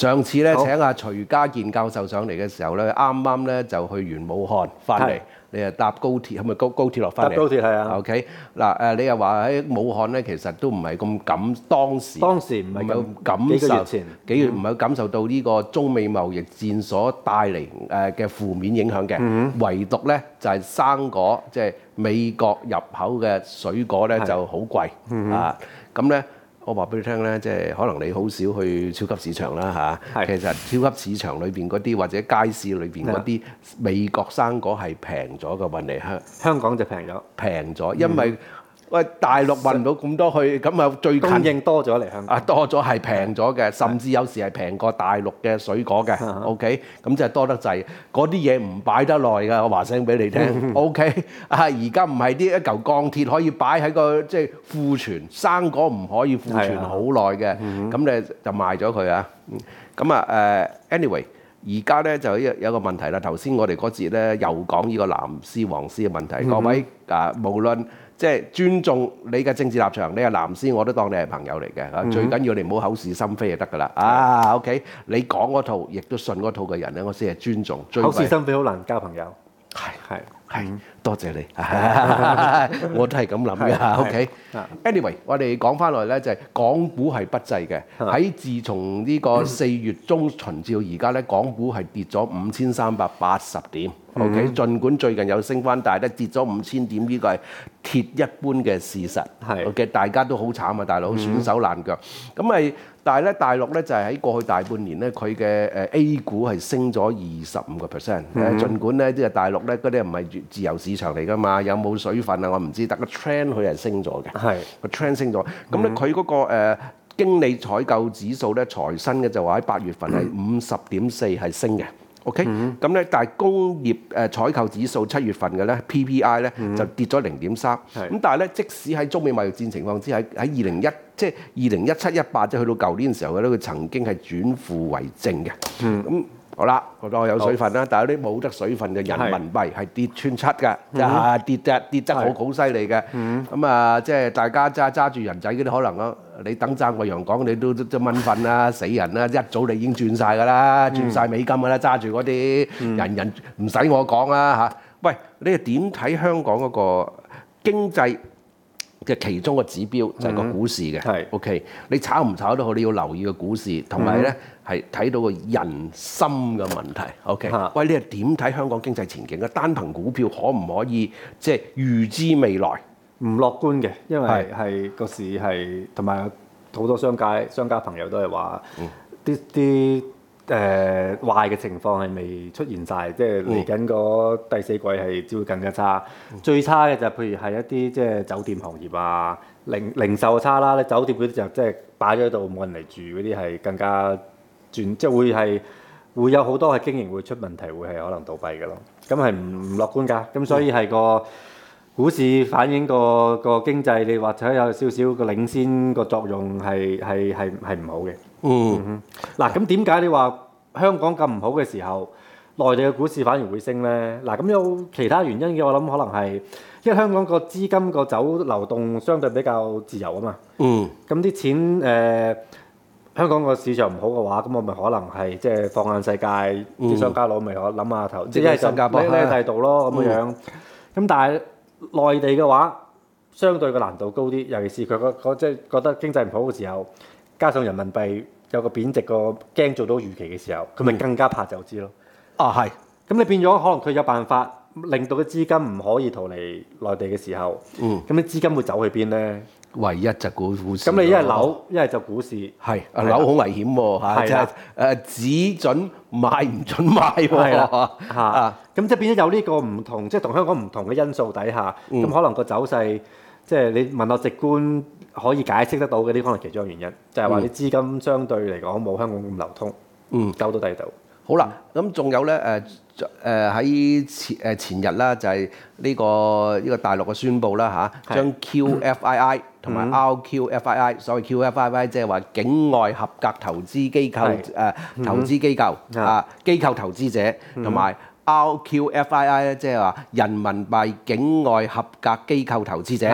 上次咧請阿徐家健教授上嚟嘅時候咧，啱啱咧就去完武漢翻嚟，你係搭高鐵係咪高鐵落翻嚟？ 搭高鐵係啊。 OK 嗱你又話喺武漢咧，其實都唔係咁當時唔係咁感受幾個月前幾月唔係感受到呢個中美貿易戰所帶嚟嘅負面影響嘅，唯獨咧就係生果，即係美國入口嘅水果咧就好貴啊，咁咧。我話俾你聽咧，即係可能你好少去超級市場啦嚇。其實超級市場裏邊嗰啲或者街市裏邊嗰啲美國生果係平咗嘅運嚟香港就平咗， 因為喂大陸運唔到咁多去，咁啊最近供應多咗嚟香港。 多咗係平咗嘅，甚至有時係平過大陸嘅水果嘅。OK， 咁就係多得滯。嗰啲嘢唔擺得耐㗎，我話聲俾你聽。OK， 而家唔係啲一嚿鋼鐵可以擺喺個即係庫存，生果唔可以庫存好耐嘅。咁你就賣咗佢啊。咁啊anyway。而家咧就有個問題啦，頭先我哋嗰節咧又講呢個藍絲黃絲嘅問題，各位無論即係尊重你嘅政治立場，你係藍絲我都當你係朋友嚟嘅，最緊要你唔好口是心非就得㗎啦。OK， 你講嗰套亦都信嗰套嘅人咧，我先係尊重。 口是心非好難交朋友。 係，多謝你，我都係咁諗嘅。OK，anyway， 我哋講翻落嚟咧，就係港股係不濟嘅。喺自從呢個4月中旬至到而家咧，港股係跌咗5380點。OK， 盡管最近有升翻，但係咧跌咗5000點，呢個係鐵一般嘅事實。OK， 大家都好慘啊，大佬損手爛腳。咁咪但係咧，大陸咧就係喺過去大半年咧，佢嘅A 股係升咗25%。盡管咧即係大陸咧嗰啲唔係自由市場嚟㗎嘛，有冇水分啊？我唔知，但個 trend 佢係升咗嘅。個 trend 升咗。咁咧佢嗰個經理採購指數咧，財新嘅就話喺8月份係50.4係升嘅。OK，咁咧，但係工業採購指數7月份嘅咧 PPI 咧就跌咗0.3。咁但係咧，即使喺中美貿易戰情況之下，喺2017-18即係去到舊年嘅時候咧，佢曾經係轉負為正嘅。咁好啦，我當有水分啦，但係有啲冇得水分嘅人民幣係跌穿7嘅，跌得好犀利嘅。咁啊，即係大家揸住人仔嗰啲可能咯，你等爭個洋港你都蚊瞓啦，死人啦，一早你已經轉晒㗎啦，轉晒美金㗎啦，揸住嗰啲人唔使我講啦嚇。喂，你係點睇香港嗰個經濟嘅其中個指標就係個股市嘅？OK， 你炒唔炒都好，你要留意個股市，同埋咧係睇到個人心嘅問題。OK， 喂，你係點睇香港經濟前景嘅？單憑股票可唔可以即係預知未來？ 唔樂觀嘅，因為係個市係同埋好多商家朋友都係話啲壞嘅情況係未出現晒，即係嚟緊個第4季係只會更加差。最差嘅就係譬如係一啲即係酒店行業啊、零售差啦，你酒店嗰啲就即係擺咗喺度冇人嚟住嗰啲係更加即係會有好多係經營會出問題，會係可能倒閉嘅咯。咁係唔樂觀㗎，咁所以係個股市反映個經濟，你或者有少少個領先個作用係唔好嘅。嗱，咁點解你話香港咁唔好嘅時候，內地嘅股市反而會升咧？嗱，咁有其他原因嘅，我諗可能係因為香港個資金個流動相對比較自由啊嘛。咁啲錢香港個市場唔好嘅話，咁我咪可能係即係放眼世界，啲商家佬咪可諗下頭，即係新加坡呢第度咯咁樣。咁但係內地嘅話，相對個難度高啲，尤其是佢即係覺得經濟唔好嘅時候，加上人民幣有個貶值個驚做到預期嘅時候，佢咪更加怕走資咯。 係。 咁你變咗可能佢有辦法令到啲資金唔可以逃離內地嘅時候，咁啲資金會走去邊咧？ 唯一就股市。 咁你一係樓，一係就股市。 係樓好危險喎，即係只準買唔準賣喎。 咁即係變咗有呢個唔同，即係同香港唔同嘅因素底下，咁可能個走勢，即係你問我直觀可以解釋得到嘅，呢可能其中一個原因，就係話啲資金相對嚟講冇香港咁流通，走到第度。 好啦，咁仲有咧喺前日啦，就係呢個大陸嘅宣佈啦嚇，將 QFII 同埋 RQFII， 所謂 QFII 即係話境外合格投資機構投資機構機構投資者，同埋 RQFII 咧即係話人民幣境外合格機構投資者。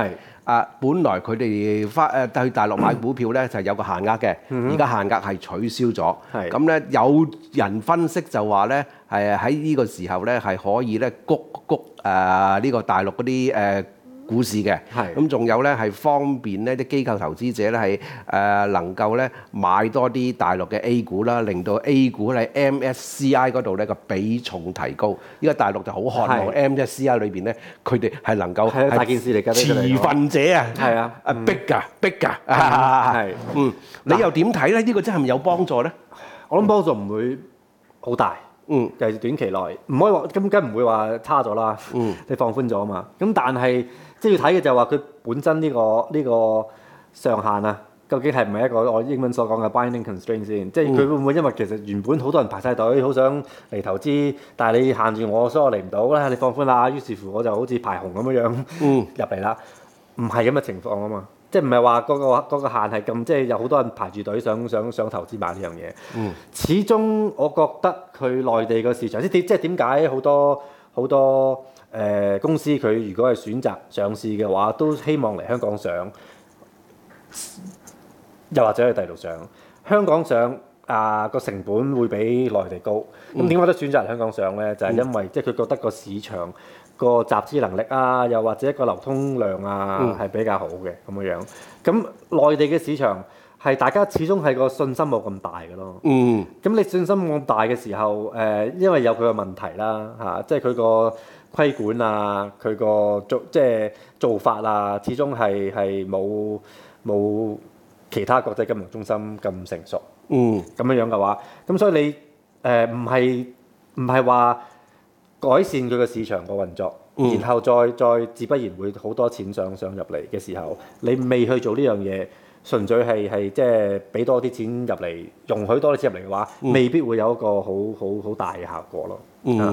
本來佢哋去大陸買股票咧就有個限額嘅，而家限額係取消咗。咁咧有人分析就話咧係喺呢個時候咧係可以咧谷呢個大陸嗰啲股市嘅，咁仲有咧係方便呢啲機構投資者咧係能夠咧買多啲大陸嘅 A 股啦，令到 A 股喺 MSCI 嗰度咧個比重提高。依家大陸就好渴望 MSCI 裏邊咧，佢哋係能夠係大件事嚟㗎， 持份者逼㗎，你又點睇咧？呢個真係咪有幫助咧？ 我諗幫助唔會好大。尤其是短期內，唔可以話咁梗唔會話差咗啦。你放寬咗啊嘛。咁但係即係要睇嘅就係話佢本身呢個上限啊，究竟係唔係一個我英文所講嘅 binding constraint 先？即係佢會唔會因為其實原本好多人排晒隊，好想嚟投資，但係你限住我，所以我嚟唔到啦。你放寬啦，於是乎我就好似排紅咁樣入嚟啦。唔係咁嘅情況啊嘛。即係唔係話嗰個限係咁，即係有好多人排住隊想投資買呢樣嘢。始終我覺得佢內地個市場，即係點解好多公司佢如果係選擇上市嘅話，都希望嚟香港上，又或者去第度上。香港上個成本會比內地高。咁點解都選擇嚟香港上咧？就係因為即係佢覺得個市場個集資能力啊，又或者個流通量啊係比較好嘅咁樣。咁內地嘅市場係大家始終係個信心冇咁大嘅咯。咁你信心冇咁大嘅時候，因為有佢嘅問題啦，即係佢個規管啊，佢個做法啊，始終係冇其他國際金融中心咁成熟。咁樣嘅話，咁所以你唔係話改善佢個市場個運作，然後再自不然會好多錢上入嚟嘅時候，你未去做呢樣嘢，純粹係即係俾多啲錢入嚟，容許多啲錢入嚟嘅話，未必會有一個好大嘅效果咯。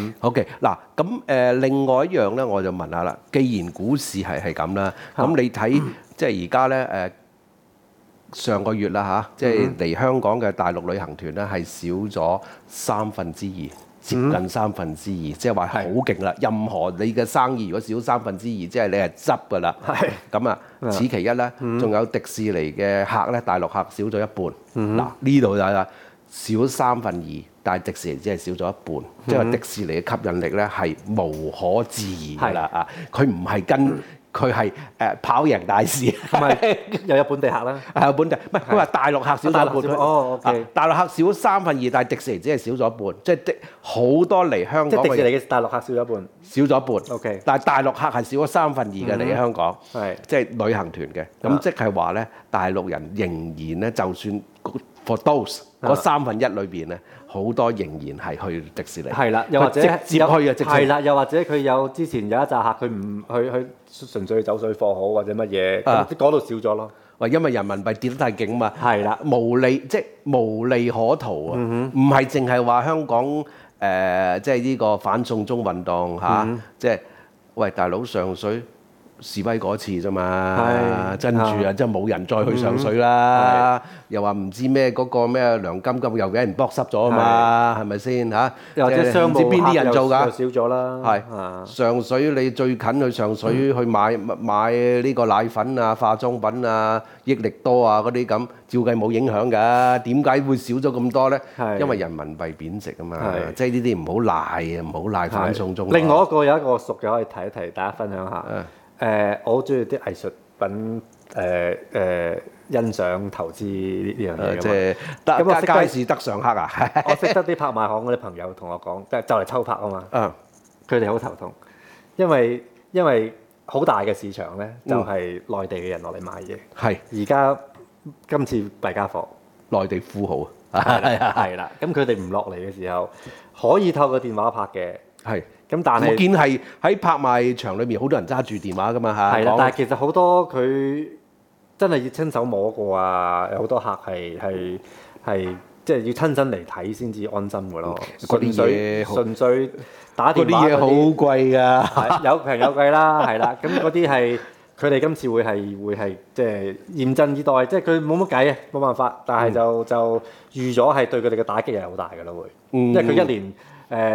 OK 嗱，咁另外一樣咧，我就問下啦，既然股市係咁啦，咁你睇即係而家咧上個月啦即係嚟香港嘅大陸旅行團咧係少咗2/3，接近2/3，即係話好勁啦！任何你嘅生意如果少2/3，即係你係執㗎啦。咁啊，此其一咧，仲有迪士尼嘅客咧，大陸客少咗一半。嗱呢度就係少2/3，但係迪士尼只係少咗一半，即係話迪士尼嘅吸引力咧係無可置疑㗎啦佢唔係佢係跑贏大市， 同埋又有本地客啦， 有本地，唔係佢話大陸客少咗一半。 OK， 大陸客少2/3，但係迪士尼只係少咗一半，即係好多嚟香港。 即係迪士尼嘅大陸客少咗一半， 少咗一半。 OK， 但係大陸客係少咗2/3嘅嚟香港，即係旅行團嘅。咁即係話咧，大陸人仍然咧，就算 for those 嗰1/3裏邊咧，好多仍然係去迪士尼。 係啦，又或者直接去啊，直接。 係啦，又或者佢之前有一紮客，佢唔去純粹走水貨好或者乜嘢，嗰度少咗咯。 因為人民幣跌得太勁嘛。 係啦， 無利可圖啊！唔係淨係話香港即係呢個反送中運動即係喂大佬上水示威嗰次啫嘛，跟住即係冇人再去上水啦。又話唔知咩嗰個咩梁金金又俾人剝濕咗啊嘛，係咪先又或者商務唔知邊啲人做㗎？ 又少咗啦。 上水你最近去上水去買呢個奶粉啊、化妝品啊、益力多啊嗰啲咁，照計冇影響㗎。點解會少咗咁多咧？因為人民幣貶值啊嘛。即係呢啲唔好賴啊，唔好賴反送中。 另外有一個熟嘅可以提一提，大家分享下。我好中意啲藝術品欣賞投資呢樣嘢即係街市得上客啊！ 我識得啲拍賣行嗰啲朋友同我講，就嚟抽拍啊嘛。佢哋好頭痛，因為好大嘅市場咧，就係內地嘅人落嚟買嘢。而家今次弊家伙， 內地富豪係啦。咁佢哋唔落嚟嘅時候，可以透過電話拍嘅。咁但係我見係喺拍賣場裏面好多人揸住電話㗎嘛係啦，但係其實好多佢真係要親手摸過啊，有好多客係即係要親身嚟睇先至安心㗎咯。純粹打電話嗰啲嘢好貴㗎， 有平有貴啦，係啦。咁嗰啲係佢哋今次會係即係嚴陣以待，即係佢冇乜計啊，冇辦法。但係就預咗係對佢哋嘅打擊係好大㗎咯，會，因為佢一年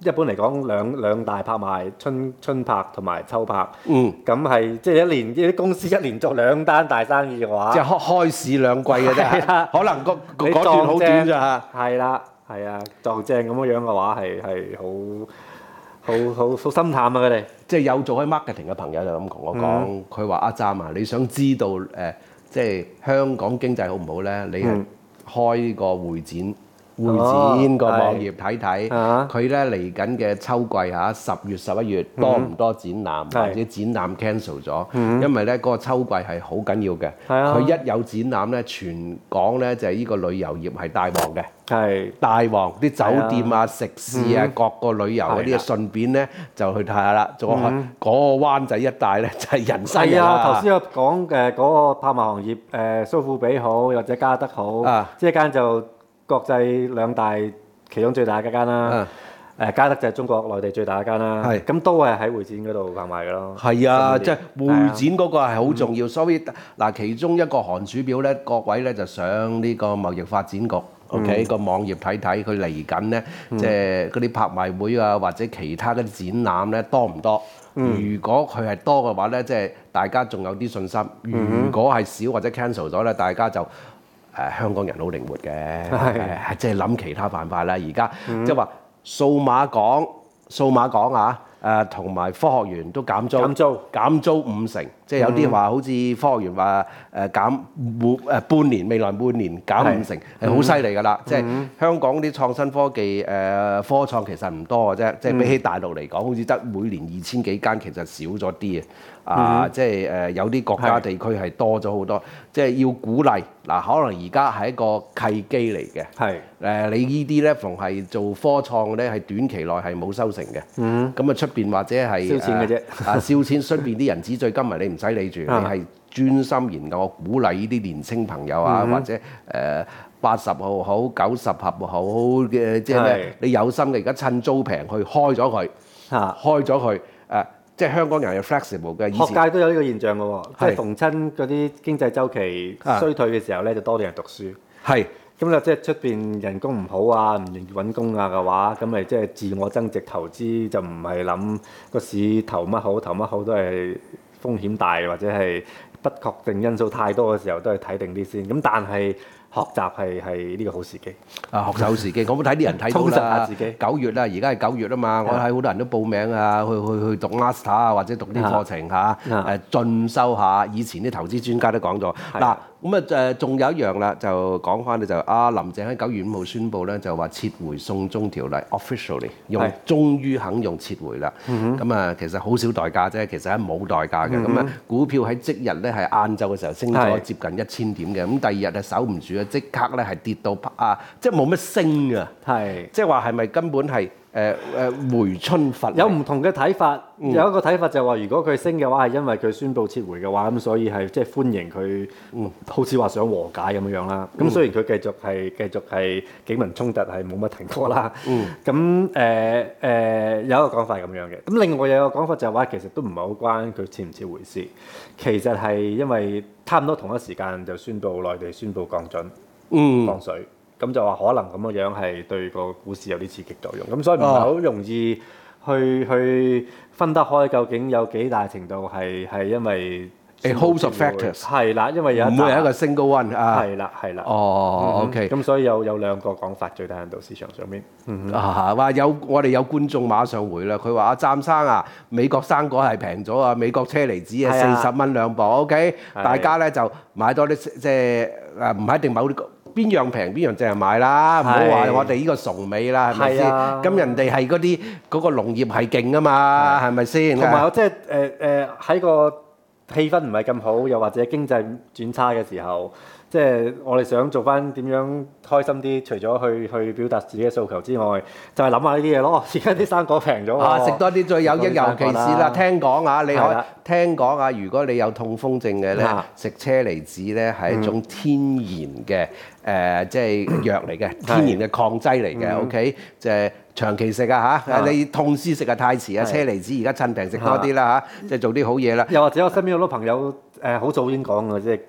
一般嚟講兩大拍賣，春拍同埋秋拍。 嗯。 咁係即係一年啲公司一年做2單大生意嘅話， 即係開市兩季嘅啫， 係啦可能嗰你段好短咋嚇。 係啦，係啊，撞正咁樣嘅話係好心淡啊！佢哋即係有做開 marketing 嘅朋友就咁同我講，佢話阿湛啊，你想知道即係香港經濟好唔好咧？你係開個會展個網頁睇睇，佢咧嚟緊嘅秋季嚇10月11月多唔多展覽，或者展覽 cancel 咗，因為咧嗰個秋季係好緊要嘅。佢一有展覽咧，全港咧就係呢個旅遊業係大旺嘅。大旺啲酒店啊、食肆啊、各個旅遊嗰啲，順便咧就去睇下啦。嗰個灣仔一帶咧就係人山人啦。 頭先我講嘅嗰個拍賣行業，蘇富比好或者嘉德好，即係一間就國際兩大其中最大嘅一間啦。嘉德就係中國內地最大一間啦。咁都係喺會展嗰度拍賣嘅咯。係啊，即係會展嗰個係好重要。所以嗱，其中一個寒暑表咧，各位咧就上呢個貿易發展局。OK 個網頁睇睇，佢嚟緊咧，即係嗰啲拍賣會啊，或者其他嗰啲展覽咧多唔多？如果佢係多嘅話咧，即係大家仲有啲信心；如果係少或者 cancel 咗咧，大家就香港人好靈活嘅，即係諗其他辦法啦。而家即係話數碼港啊！同埋科學園都減租50%，即係有啲話好似科學園話半年未來半年減50%，係好犀利㗎啦！即係香港啲創新科技科創其實唔多嘅啫，即係比起大陸嚟講，好似得每年2000幾間，其實少咗啲即係有啲國家地區係多咗好多，即係要鼓勵嗱，可能而家係一個契機嚟嘅。你呢啲咧，逢係做科創咧，係短期內係冇收成嘅。咁啊出邊或者係燒錢嘅啫。 燒錢，出邊啲人紙醉金迷，你唔使理住，你係專心研究。我鼓勵呢啲年青朋友啊，或者80號好90合好嘅，即係咩？你有心嘅，而家趁租平去開咗佢。即係香港人係 flexible 嘅， 學界都有呢個現象嘅喎，即係逢親嗰啲經濟週期衰退嘅時候咧，就多啲人讀書。咁就即係出邊人工唔好啊，唔容易揾工啊嘅話，咁咪即係自我增值投資，就唔係諗個市投乜好都係風險大或者係不確定因素太多嘅時候，都係睇定啲先。咁但係學習係呢個好時機。學習好時機，我睇啲人睇到啦。9月啦，而家係9月啊嘛，我睇好多人都報名啊，去讀 master 啊，或者讀啲課程嚇，進修下。以前啲投資專家都講咗。嗱，咁啊仲有一樣啦，就講翻咧就林鄭喺9月5號宣布咧，就話撤回送中條例 officially 終於肯用撤回啦。咁啊其實好少代價啫，其實係冇代價嘅。咁啊股票喺即日咧係晏晝嘅時候升咗接近1000點嘅，咁第二日係守唔住。即刻咧係跌到即係冇乜升啊！即係話係咪根本係回春乏力？ 有唔同嘅睇法，有一個睇法就係話，如果佢升嘅話，係因為佢宣布撤回嘅話，咁所以係即係歡迎佢，好似話想和解咁樣啦。咁雖然佢繼續係警民衝突係冇乜停過啦。咁有一個講法係咁樣嘅。咁另外有一個講法就係話，其實都唔係好關佢撤唔撤回事，其實係因為差唔多同一時間就宣布內地宣布降準。放水，咁就話可能咁嘅樣係對個股市有啲刺激作用，咁所以唔係好容易去分得開，究竟有幾大程度係因為 a host of factors 係啦，因為有唔會係一個 single one 啊， 係啦。 OK， 咁所以有兩個講法，最大限度市場上面話我哋有觀眾馬上回啦，佢話阿湛生啊，美國生果係平咗啊，美國車厘子啊40蚊兩磅 ，OK，大家咧就買多啲，即係唔係一定某啲。邊樣平邊樣淨係買啦，唔好話我哋呢個崇美啦，係咪先？咁人哋係嗰個農業係勁啊嘛，係咪先？ 同埋即係喺個氣氛唔係咁好，又或者經濟轉差嘅時候，即係我哋想做翻點樣開心啲，除咗去表達自己嘅訴求之外，就係諗下呢啲嘢咯。而家啲生果平咗， 食多啲最有益，尤其是啦，聽講啊，聽講啊，如果你有痛風症嘅咧，食車厘子咧係一種天然嘅即係藥嚟嘅，天然嘅抗劑嚟嘅。OK，即係長期食啊嚇，你痛絲食啊太遲啊，車厘子而家趁平食多啲啦嚇，即係做啲好嘢啦。 又或者我身邊好多朋友好早已經講嘅，即係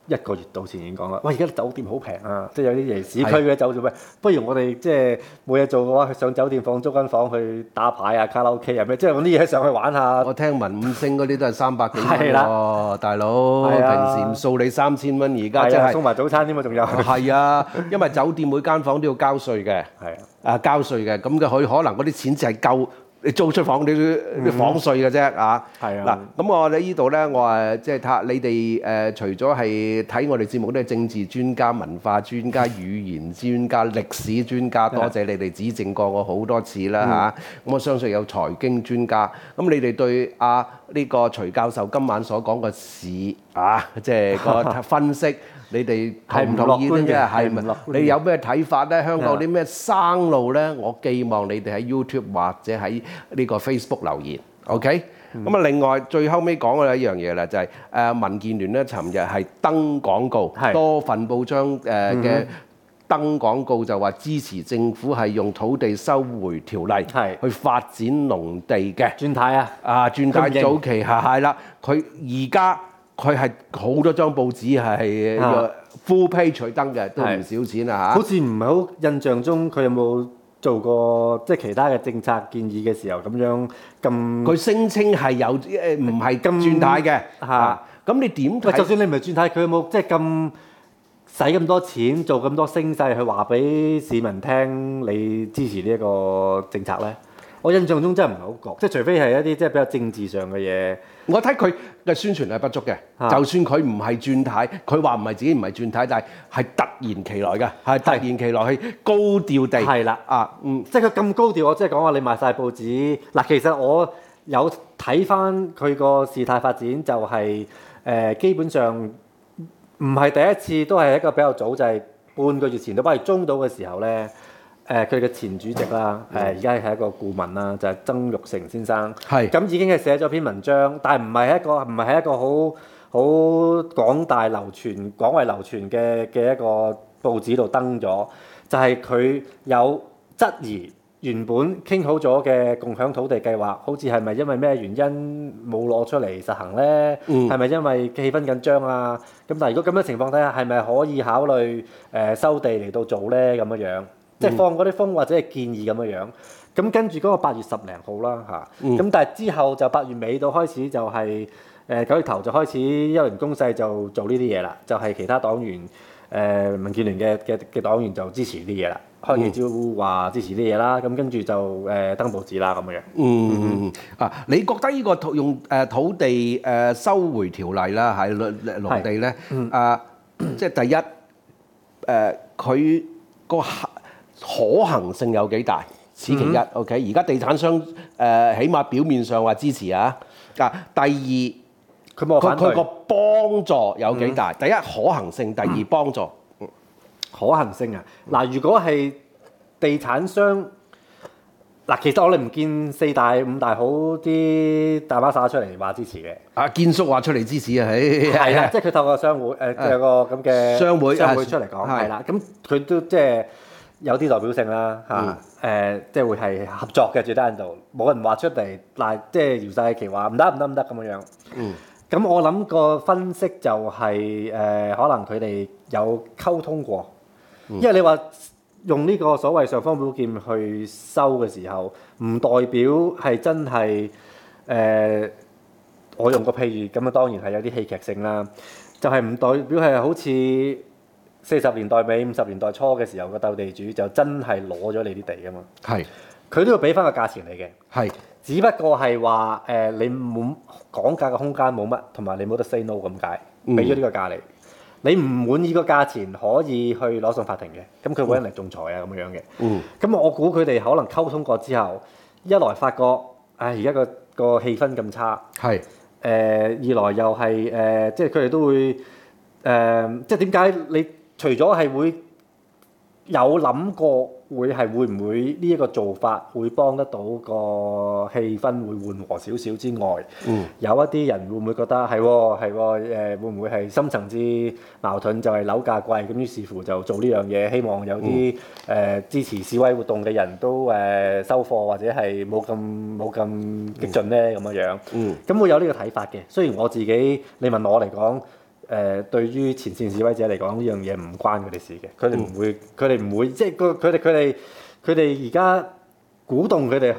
1個月到前已經講啦，喂而家啲酒店好平啊，即係有啲嚟市區嘅酒店，喂不如我哋即係冇嘢做嘅話，去上酒店租間房去打牌啊、卡拉 OK 啊咩，即係揾啲嘢上去玩下。 我聽聞5星嗰啲都係300幾蚊係喎，大佬平時唔掃你3000蚊，而家真係送埋早餐添啊，仲有。 係啊，因為酒店每間房都要交稅嘅，交稅嘅，咁佢可能嗰啲錢就係夠你租出房啲房稅嘅啫啊！嗱，咁我哋呢度咧，我即係睇下你哋除咗係睇我哋節目都係政治專家、文化專家、語言專家、歷史專家，多謝你哋指正過我好多次啦嚇。咁我相信有財經專家，咁你哋對呢個徐教授今晚所講嘅市即係個分析。你哋同唔同意咧？係咪？你有咩睇法咧？香港有啲咩生路咧？我寄望你哋喺 YouTube 或者喺呢個 Facebook 留言。OK。咁啊，另外最後尾講嘅一樣嘢啦，就係民建聯咧，尋日係登廣告，多份報章嘅登廣告就話支持政府係用土地收回條例去發展農地嘅。 轉軚轉軚早期係啦，佢而家。佢係好多張報紙係 full page 取登嘅，都唔少錢啊嚇！ 好似唔係好印象中，佢有冇做過即係其他嘅政策建議嘅時候咁樣咁？ 佢聲稱係有唔係咁轉軚嘅嚇。咁你點睇？ 就算你唔係轉軚，佢有冇即係咁使咁多錢做咁多聲勢去話俾市民聽你支持呢一個政策咧？我印象中真係唔係好覺，即係除非係一啲即係比較政治上嘅嘢。 我睇佢嘅宣傳係不足嘅，就算佢唔係轉軚，佢話唔係自己唔係轉軚，但係突然其來嘅，係突然其來係高調地。 係啦，即係佢咁高調，我即係講話你賣晒報紙。嗱，其實我有睇翻佢個事態發展，就係基本上唔係第一次，都係一個比較早，就係半個月前到8月中到嘅時候咧。佢嘅前主席啦，而家係一個顧問啦，就係曾鈺成先生。咁已經係寫咗篇文章，但係唔係喺一個好廣為流傳嘅一個報紙度登咗，就係佢有質疑原本傾好咗嘅共享土地計劃，好似係咪因為咩原因冇攞出嚟實行咧？係咪因為氣氛緊張啊？咁但係如果咁樣情況底下，係咪可以考慮收地嚟到做咧？咁樣。即係放嗰啲風或者係建議咁樣，咁跟住嗰個8月10零號啦嚇，咁但係之後就8月尾到開始就係9月頭就開始一輪攻勢就做呢啲嘢啦，就係其他黨員民建聯嘅黨員就支持啲嘢啦，開記招話支持啲嘢啦，咁跟住就登報紙啦咁樣。 你覺得呢個用土地收回條例啦，喺農地咧即係第一佢個可行性有幾大？此其一。OK， 而家地產商起碼表面上話支持啊。第二，佢個幫助有幾大？第一可行性，第二幫助。 可行性啊！嗱，如果係地產商，嗱，其實我哋唔見4大5大好啲大媽撒出嚟話支持嘅。 堅叔話出嚟支持啊！ 係啦，即係佢透過商會有個咁嘅商會出嚟講，係啦，咁佢都即係。有啲代表性啦嚇，即係會係合作嘅，最低限度冇人話出嚟嗱，即係搖晒旗話唔得咁樣。咁我諗個分析就係可能佢哋有溝通過，因為你話用呢個所謂尚方寶劍去收嘅時候，唔代表係真係我用個譬喻咁啊，當然係有啲戲劇性啦，就係唔代表係好似40年代尾50年代初嘅時候個鬥地主就真係攞咗你啲地㗎嘛，佢都要俾翻個價錢你嘅，只不過係話你冇講價嘅空間冇乜，同埋你冇得 say no 咁解，俾咗呢個價你唔滿意個價錢可以去攞上法庭嘅，咁佢會揾人嚟仲裁啊咁樣嘅，咁我估佢哋可能溝通過之後，一來發覺而家個氣氛咁差，二來又係即係佢哋都會即係點解你？除咗係會有諗過會唔會呢一個做法會幫得到個氣氛會緩和少少之外，有一啲人會唔會覺得係會唔會係深層次矛盾就係樓價貴，咁於是乎就做呢樣嘢，希望有啲支持示威活動嘅人都收貨或者係冇咁激進咧咁樣。咁會有呢個睇法嘅。雖然我自己你問我嚟講。 對於前線示威者嚟講，呢樣嘢唔關佢哋事嘅，佢哋唔會即係佢哋而家鼓動佢哋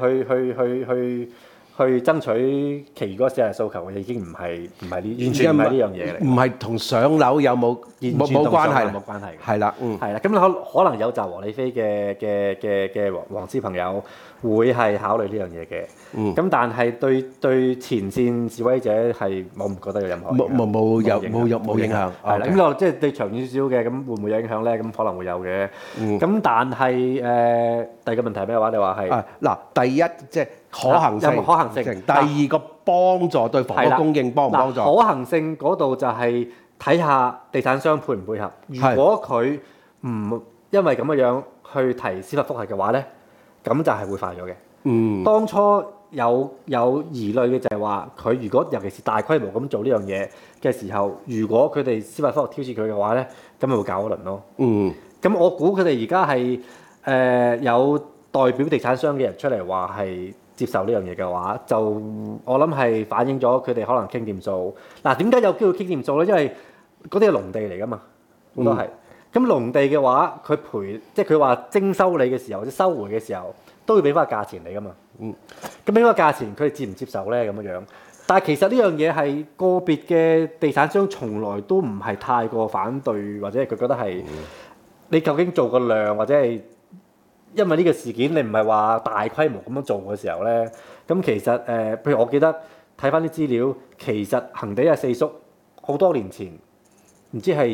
去爭取其餘嗰四大訴求嘅，已經唔係完全唔係呢樣嘢嚟， 唔係同上樓有冇關係， 冇關係， 係啦， 係啦，咁可能有集和理非嘅黃絲朋友會係考慮呢樣嘢嘅，咁但係對前線示威者係我唔覺得有任何冇影響， 係啦，咁即係對長遠少少嘅，咁會唔會有影響咧？咁可能會有嘅，咁但係第二個問題係咩話？你話係嗱，第一即係可行性， 有冇可行性？ 第二個幫助對房屋供應幫唔幫助？ 可行性嗰度就係睇下地產商配唔配合。如果佢唔因為咁嘅樣去提司法覆核嘅話咧，咁就係會快咗嘅。當初有疑慮嘅就係話，佢如果尤其是大規模咁做呢樣嘢嘅時候，如果佢哋司法覆核挑戰佢嘅話咧，咁咪會搞一輪咯。咁我估佢哋而家係有代表地產商嘅人出嚟話係接受呢樣嘢嘅話，就我諗係反映咗佢哋可能傾掂數。嗱，點解有機會傾掂數咧？因為嗰啲係農地嚟噶嘛，好多係。咁農地嘅話，佢即係佢話徵收你嘅時候或者收回嘅時候，都要俾翻個價錢你噶嘛。咁俾翻個價錢，佢哋接唔接受咧？咁樣。但係其實呢樣嘢係個別嘅地產商從來都唔係太過反對，或者係佢覺得係你究竟做個量或者係。因為呢個事件你唔係話大規模咁樣做嘅時候咧，咁其實譬如我記得睇翻啲資料，其實恒地四叔好多年前，唔知係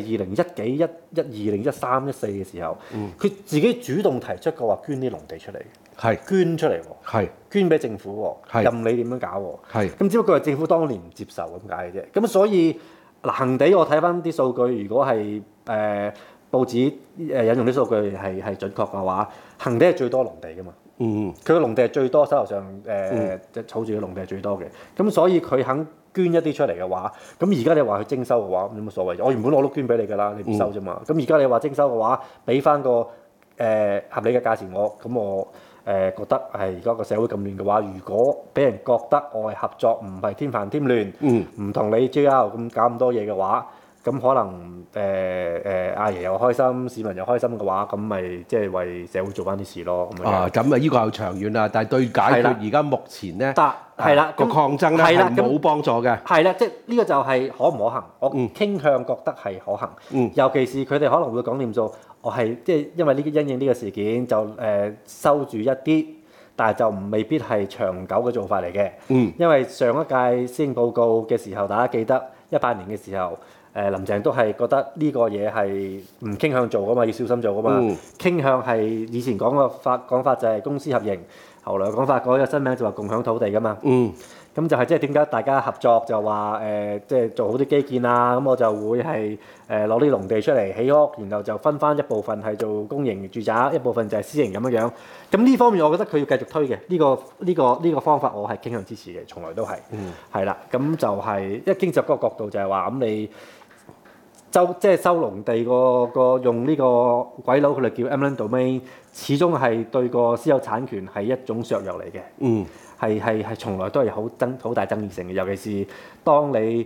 2012、13、14嘅時候，佢自己主動提出過話捐啲農地出嚟，係捐出嚟喎，捐俾政府喎，任你點樣搞喎，咁只不過係政府當年唔接受咁解嘅啫。咁所以嗱，恒地我睇翻啲數據，如果係報紙引用啲數據係準確嘅話，恒地係最多農地㗎嘛。佢嘅農地係最多，手頭上即係儲住嘅農地係最多嘅。咁所以佢肯捐一啲出嚟嘅話，咁而家你話去徵收嘅話，有乜所謂？我原本我都捐俾你㗎啦，你唔收啫嘛。咁而家你話徵收嘅話，俾翻個合理嘅價錢我，咁我覺得係而家個社會咁亂嘅話，如果俾人覺得我係合作，唔係添煩添亂，唔同你 JR 咁搞咁多嘢嘅話。咁可能阿爺又開心，市民又開心嘅話，咁咪即係為社會做翻啲事咯。咁啊，依個係長遠啦，但係對解決而家目前咧， 係啦個抗爭咧係冇幫助嘅。 係啦，即係呢個就係可唔可行？我傾向覺得係可行。尤其是佢哋可能會講掂數，我係即係因為因應呢個事件就收住一啲，但係就未必係長久嘅做法嚟嘅。因為上一屆施政報告嘅時候，大家記得18年嘅時候。林鄭都係覺得呢個嘢係唔傾向做噶嘛，要小心做噶嘛。傾向係以前講法就係公私合營，後來講法改個新名就話共享土地噶嘛。咁就係即係點解大家合作就話即係做好啲基建啊，咁我就會係攞啲農地出嚟起屋，然後就分翻一部分係做公營住宅，一部分就係私營咁樣樣。咁呢方面我覺得佢要繼續推嘅，呢個方法我係傾向支持嘅，從來都係。係啦，咁就係因為經濟嗰個角度就係話咁你。即係收農地個用呢個鬼佬佢哋叫 eminent domain， 始終係對個私有產權係一種削弱嚟嘅。係從來都係好大爭議性嘅，尤其是當你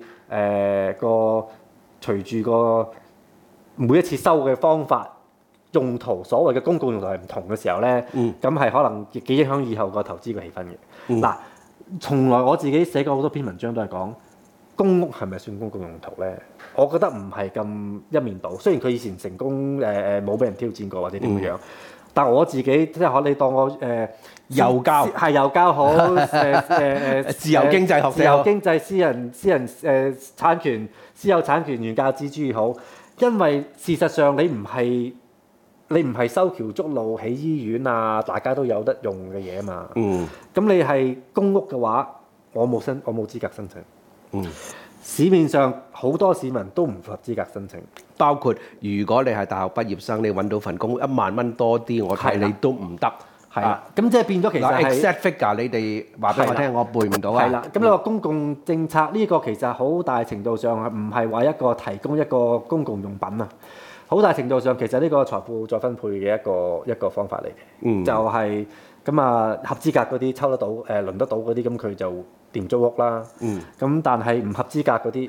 隨住個每一次收嘅方法用途所謂嘅公共用途係唔同嘅時候咧，咁係可能幾影響以後個投資嘅氣氛嘅。嗱，從來我自己寫過好多篇文章都係講。公屋係咪算公共用途咧？我覺得唔係咁一面倒。雖然佢以前成功冇俾人挑戰過或者點樣，但我自己即係你當我右膠好自由經濟學自由經濟私人產權私有產權原教旨主義好，因為事實上你唔係修橋築路起醫院啊，大家都有得用嘅嘢嘛。咁你係公屋嘅話，我冇資格申請。市面上好多市民都唔符合資格申請， 包括如果你係大學畢業生，你揾到份工1萬蚊多啲，我睇你都唔得。 咁即係變咗其實係 exact figure， 你哋話俾我聽，我背唔到啊。 係啦，咁你話公共政策呢個其實好大程度上唔係話一個提供一個公共用品啊，好大程度上其實呢個財富再分配嘅一個方法嚟嘅。就係咁啊，合資格嗰啲抽得到輪得到嗰啲，咁佢就。掂租屋啦，咁但係唔合資格嗰啲，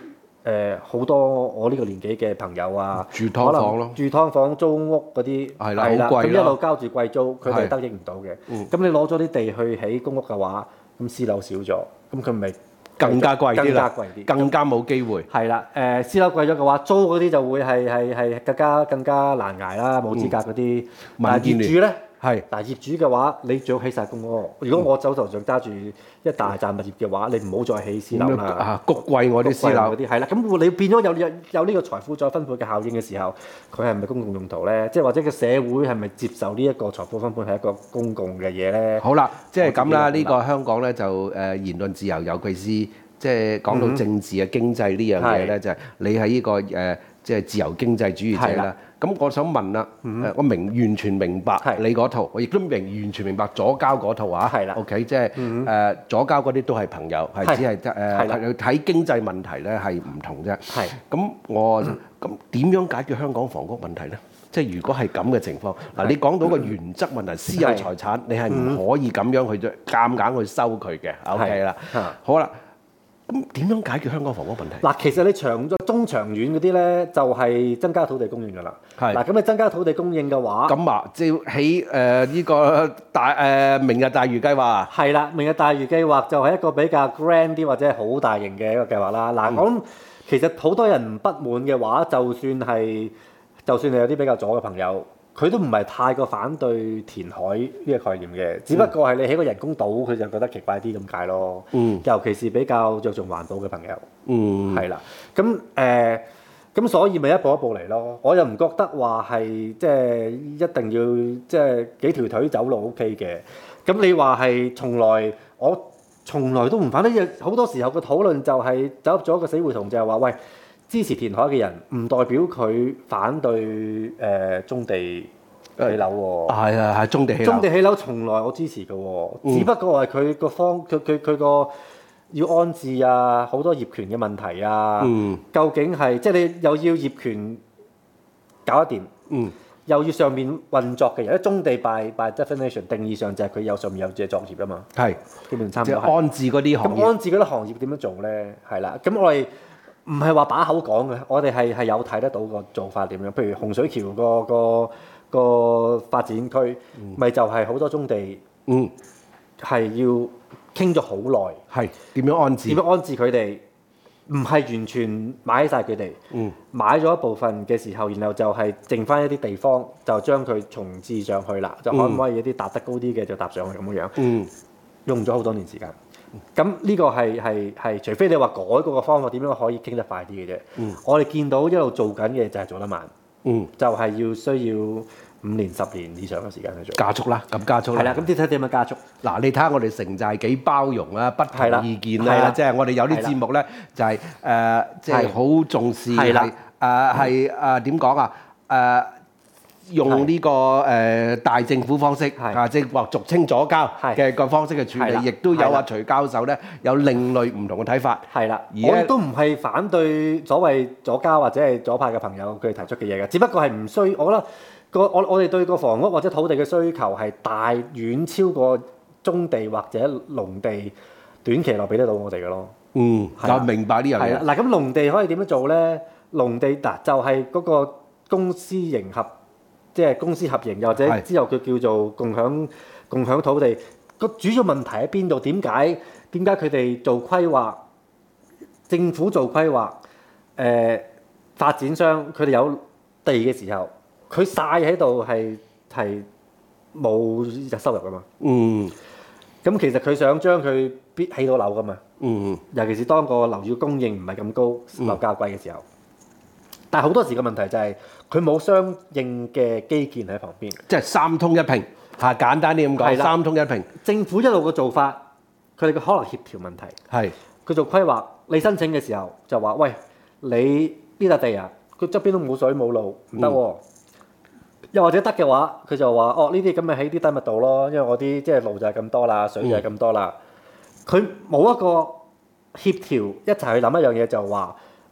好多我呢個年紀嘅朋友啊， 住劏房咯， 住劏房租屋嗰啲係啦，好貴咁一路交住貴租，佢哋得益唔到嘅。咁你攞咗啲地去起公屋嘅話，咁私樓少咗，咁佢咪更加貴啲啦， 貴啲， 更加冇機會。 係啦，私樓貴咗嘅話，租嗰啲就會係更加難捱啦，冇資格嗰啲。但係業主咧。 係， 但係業主嘅話，你最好起晒公屋。如果我手頭上揸住一大紮物業嘅話，你唔好再起私樓啦。 谷貴我啲私樓嗰啲係啦，咁你變咗有呢個財富再分配嘅效應嘅時候，佢係咪公共用途咧？即係或者個社會係咪接受呢一個財富分配係一個公共嘅嘢咧？ 好啦，即係咁啦，呢個香港咧就言論自由，尤其是即係講到政治啊、經濟呢樣嘢咧，就係你係呢個即係自由經濟主義者啦。咁我想問啦，我完全明白你嗰套，我亦都完全明白左膠嗰套啊。 係啦 OK， 即係左膠嗰啲都係朋友，係只係睇經濟問題咧係唔同啫。 係。 咁點樣解決香港房屋問題咧？即係如果係咁嘅情況，嗱你講到個原則問題，私有財產你係唔可以咁樣去夾硬去收佢嘅。OK 啦，好啦。咁點樣解決香港房屋問題？ 嗱，其實你中長遠嗰啲咧，就係增加土地供應㗎啦。係。嗱，咁你增加土地供應嘅話， 咁啊，即係起呢個明日大嶼計劃。 係啦，明日大嶼計劃就係一個比較 grand 啲或者係好大型嘅一個計劃啦。嗱，我諗其實好多人不滿嘅話，就算係有啲比較左嘅朋友，佢都唔係太過反對填海呢個概念嘅，只不過係你起個人工島，佢就覺得奇怪啲咁解咯。尤其是比較着重環保嘅朋友。係啦。咁所以咪一步一步嚟咯。我又唔覺得話係即係一定要即係幾條腿走路 OK 嘅。咁你話係我從來都唔反對，好多時候個討論就係走入咗一個死胡同，就係話喂，支持填海嘅人唔代表佢反對棕地起樓喎。 係棕地起樓。 棕地起樓從來我支持嘅喎，只不過係佢個要安置啊，好多業權嘅問題啊。究竟係即係你又要業權搞得掂，又要上面運作嘅人，因為棕地 by definition 定義上就係佢上面有自己作業啊嘛。係，基本差唔多。 即係安置嗰啲行業。 咁安置嗰啲行業點樣做咧？係啦，咁我哋唔係話把口講嘅，我哋係有睇得到個做法點樣。譬如洪水橋個發展區，咪就係好多棕地，係要傾咗好耐。 係點樣安置？ 點樣安置佢哋？唔係完全買晒佢哋，買咗一部分嘅時候，然後就係剩翻一啲地方，就將佢重置上去啦。就可唔可以一啲搭得高啲嘅就搭上去咁樣？用咗好多年時間。咁呢個係除非你話改嗰個方法點樣可以傾得快啲嘅啫。我哋見到一路做緊嘅就係做得慢，就係需要5年10年以上嘅時間去做。 加速啦，咁加速啦。 係啦，咁你睇點樣加速？ 嗱，你睇下我哋城寨幾包容啊，不同意見啦，即係我哋有啲節目咧就係即係好重視係點講啊？用呢個大政府方式即係話俗稱左膠嘅個方式去處理，亦都有徐教授咧有另類唔同嘅睇法。係啦， 我亦都唔係反對所謂左膠或者係左派嘅朋友佢哋提出嘅嘢嘅，只不過係唔需，我覺得我哋對個房屋或者土地嘅需求係遠超過棕地或者農地短期內俾得到我哋嘅咯。 我明白呢樣嘢。 嗱，咁農地可以點樣做咧？農地就係嗰個公私營即係公私合營，又或者之後佢叫做共享土地。個主要問題喺邊度？點解佢哋做規劃？政府做規劃，發展商佢哋有地嘅時候，佢晒喺度係冇收入噶嘛。咁其實佢想將佢必起到樓噶嘛。尤其是當個樓宇供應唔係咁高，樓價貴嘅時候。但係好多時嘅問題就係佢冇相應嘅基建喺旁邊， 即係三通一平嚇，簡單啲咁講，三通一平。 政府一路嘅做法，佢哋嘅可能協調問題係佢做規劃，你申請嘅時候就話：喂，你呢笪地啊，佢側邊都冇水冇路，唔得喎。又或者得嘅話，佢就話：哦，呢啲咁咪起啲低密度咯，因為我啲即係路就係咁多啦，水就係咁多啦。佢冇一個協調一齊去諗一樣嘢，就話：喂。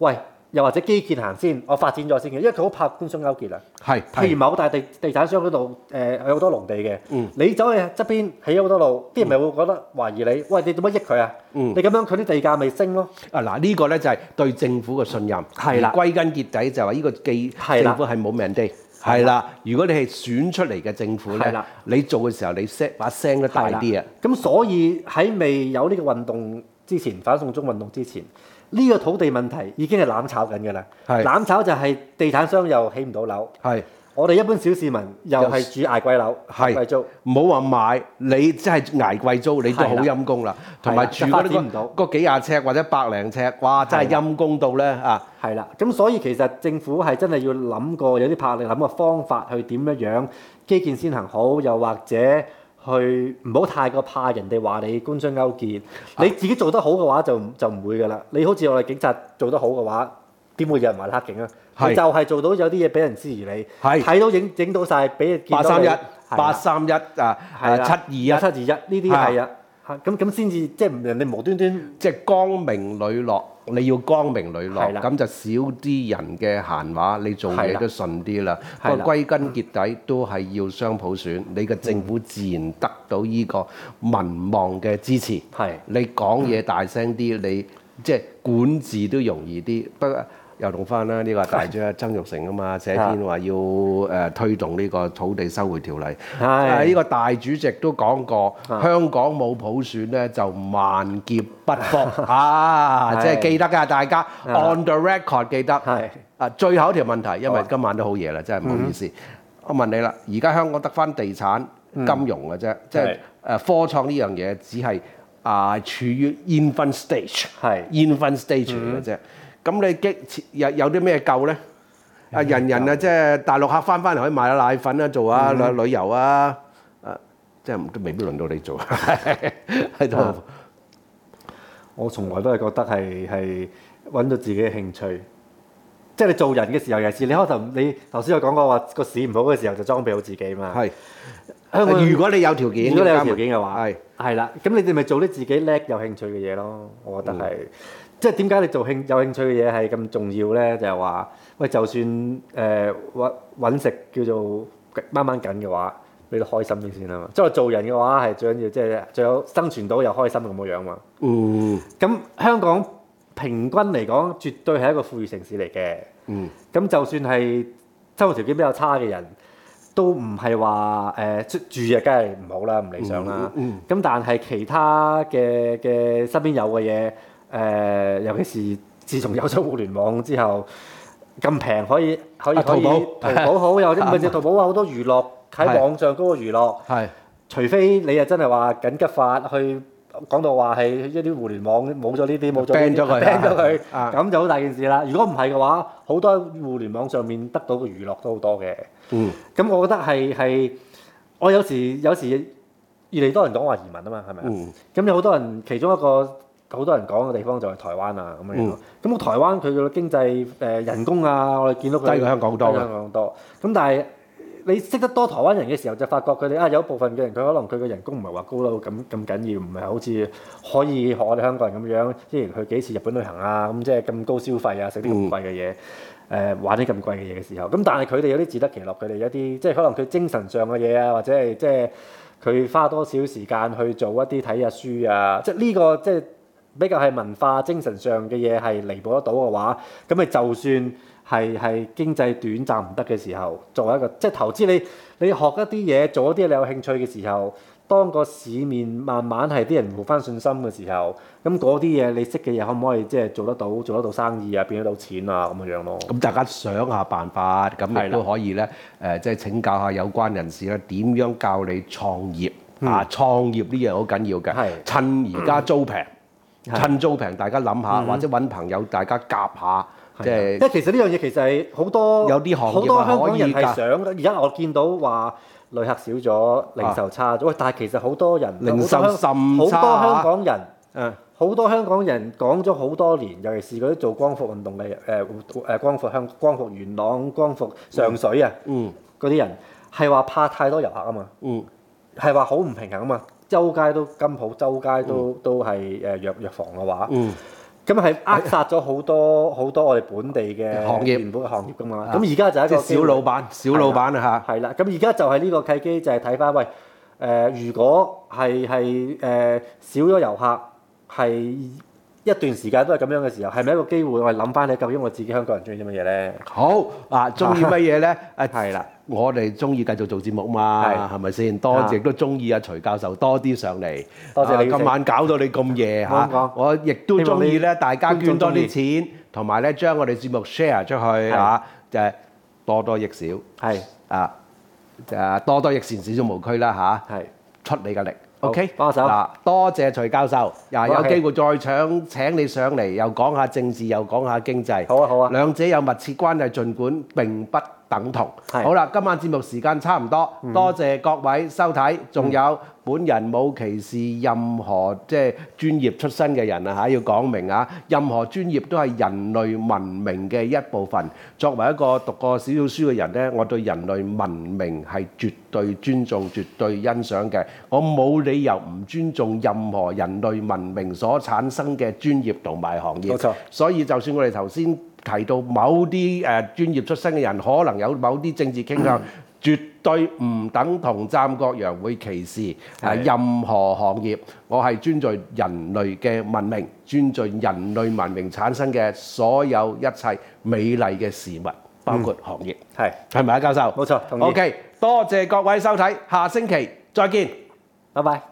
又或者基建行先，我發展咗先嘅，因為佢好怕官商勾結啊。 係譬如某大地產商嗰度有好多農地嘅，你走去側邊起咗好多路，啲人咪會覺得懷疑你，喂你做乜益佢啊？你咁樣佢啲地價咪升咯。 嗱呢個咧就係對政府嘅信任。 係啦， 歸根結底就係話呢個政府係冇命地。係啦，如果你係選出嚟嘅政府咧，你做嘅時候你把聲都大啲啊。 咁所以喺未有呢個運動之前，反送中運動之前，呢個土地問題已經係攬炒緊㗎啦。攬炒就係地產商又起唔到樓，我哋一般小市民又係住捱貴樓、貴租。唔好話買，你真係捱貴租，你都好陰公啦。同埋住嗰幾廿尺或者百零尺，哇！真係陰公到咧啊！ 係啦，咁所以其實政府係真係要諗過有啲魄力，諗個方法去點樣基建先行好，又或者去唔好太過怕人哋話你官商勾結。你自己做得好嘅話就唔會㗎啦。你好似我哋警察做得好嘅話，點會有人話你黑警啊？你就係做到有啲嘢俾人質疑你，睇到影到晒俾人見到你。831啊，721呢啲係啊，咁先至即係人哋無端端即係光明磊落，你要光明磊落，咁就少啲人嘅閒話，你做嘢都順啲啦。不過歸根結底都係要雙普選，你嘅政府自然得到呢個民望嘅支持。你講嘢大聲啲，你即係管治都容易啲。不過又用翻啦，呢個大將曾鈺成啊嘛，寫篇話要推動呢個土地收回條例。呢個大主席都講過，香港冇普選咧就萬劫不復啊！即係記得㗎，大家 on the record 記得。最後一條問題，因為今晚都好夜啦，真係唔好意思。我問你啦，而家香港得翻地產、金融嘅啫，即係科創呢樣嘢只係處於 infant stage 嚟嘅啫。咁你有啲咩救咧？人即係大陸客翻嚟可以賣下奶粉啊，做下旅遊啊，即係都未必輪到你做喺度。 我從來都係覺得係揾到自己嘅興趣，即係你做人嘅時候，尤其是你開頭你頭先有講過話個市唔好嘅時候就裝備好自己嘛。 如果你有條件嘅話，係啦，咁你哋咪做啲自己叻有興趣嘅嘢咯。我覺得係。即係點解你做有興趣嘅嘢係咁重要咧？就係話，喂，就算揾食叫做掹掹緊嘅話，你都開心啲先啊嘛。即係做人嘅話係最緊要，即係最有生存到又開心咁嘅樣嘛。咁香港平均嚟講，絕對係一個富裕城市嚟嘅。咁就算係生活條件比較差嘅人，都唔係話住嘅，梗係唔好啦，唔理想啦。咁但係其他嘅身邊有嘅嘢。尤其是自從有咗互聯網之後，咁平可以淘寶好，有啲咪就淘寶好多娛樂喺網上嗰個娛樂。除非你又真係話緊急法去講到話係一啲互聯網冇咗呢啲冇咗 ban 咗佢，咁就好大件事啦。如果唔係嘅話，好多互聯網上面得到嘅娛樂都好多嘅。咁我覺得係我有時越嚟多人講話移民啊嘛，係咪啊？咁有好多人其中一個。好多人講嘅地方就係台灣啊咁樣。咁台灣佢嘅經濟人工啊，我哋見到佢低過香港好多。咁但係你識得多台灣人嘅時候，就發覺佢哋有一部分嘅人佢可能佢嘅人工唔係話高到咁緊要，唔係好似可以學我哋香港人咁樣，之前去幾次日本旅行啊，咁即係咁高消費啊，食啲咁貴嘅嘢，玩啲咁貴嘅嘢嘅時候。咁但係佢哋有啲自得其樂，佢哋有啲即係可能佢精神上嘅嘢啊，或者係即係佢花多少時間去做一啲睇下書啊，即係呢個即係。比較係文化精神上嘅嘢係彌補得到嘅話，咁你就算係經濟短暫唔得嘅時候，作為一個即係投資你學一啲嘢，做一啲你有興趣嘅時候，當個市面慢慢係啲人冇翻信心嘅時候，咁嗰啲嘢你識嘅嘢可唔可以即係做得到生意啊，變得到錢啊咁樣咯？咁大家想下辦法，咁亦都可以咧即係請教下有關人士咧，點樣教你創業創業呢樣好緊要嘅，趁而家租平。趁租平，大家諗下，或者揾朋友大家夾下，即係。 因為其實呢樣嘢其實係好多有啲行業好多香港人係想。而家我見到話旅客少咗，零售差咗。喂，但係其實好多人零售甚差。 好多香港人，好多香港人講咗好多年，尤其是嗰啲做光復運動嘅光復元朗、光復上水啊，嗰啲人係話怕太多遊客啊嘛，係話好唔平衡啊嘛。周街都金鋪，周街都係藥房嘅話，咁咁係扼殺咗好多我哋本地嘅行業原本嘅行業㗎嘛。咁而家就係一個即係小老闆啊嚇。 係啦，咁而家就係呢個契機，就係睇翻喂如果係少咗遊客，係一段時間都係咁樣嘅時候，係咪一個機會？我哋諗翻你，究竟我自己香港人中意啲乜嘢咧？ 好啊，中意乜嘢咧？ 係啦， 我哋中意繼續做節目嘛，係咪先？多謝都中意阿徐教授多啲上嚟。 多謝你今晚搞到你咁夜嚇，我亦都中意咧，大家捐多啲錢，同埋咧將我哋節目 share 出去嚇，就係多多益少。 係啊，多多益善，少少無拘啦嚇。 係出你嘅力。OK， 幫手嗱，多謝徐教授，有機會再請你上嚟，又講下政治，又講下經濟。 好啊好啊， 兩者有密切關係，儘管並不等同。好啦，今晚節目時間差唔多，多謝各位收睇，仲有本人冇歧視任何即係專業出身嘅人啊嚇，要講明啊，任何專業都係人類文明嘅一部分。作為一個讀過少少書嘅人呢，我對人類文明係絕對尊重、絕對欣賞嘅。我冇理由唔尊重任何人類文明所產生嘅專業同埋行業。 冇錯，所以就算我哋頭先提到某啲專業出身嘅人，可能有某啲政治傾向，絕對唔等同站各樣會歧視任何行業。我係尊重人類嘅文明，尊重人類文明產生嘅所有一切美麗嘅事物，包括行業。係咪啊，教授？ 冇錯，同意。 OK，多謝各位收睇，下星期再見， 拜拜。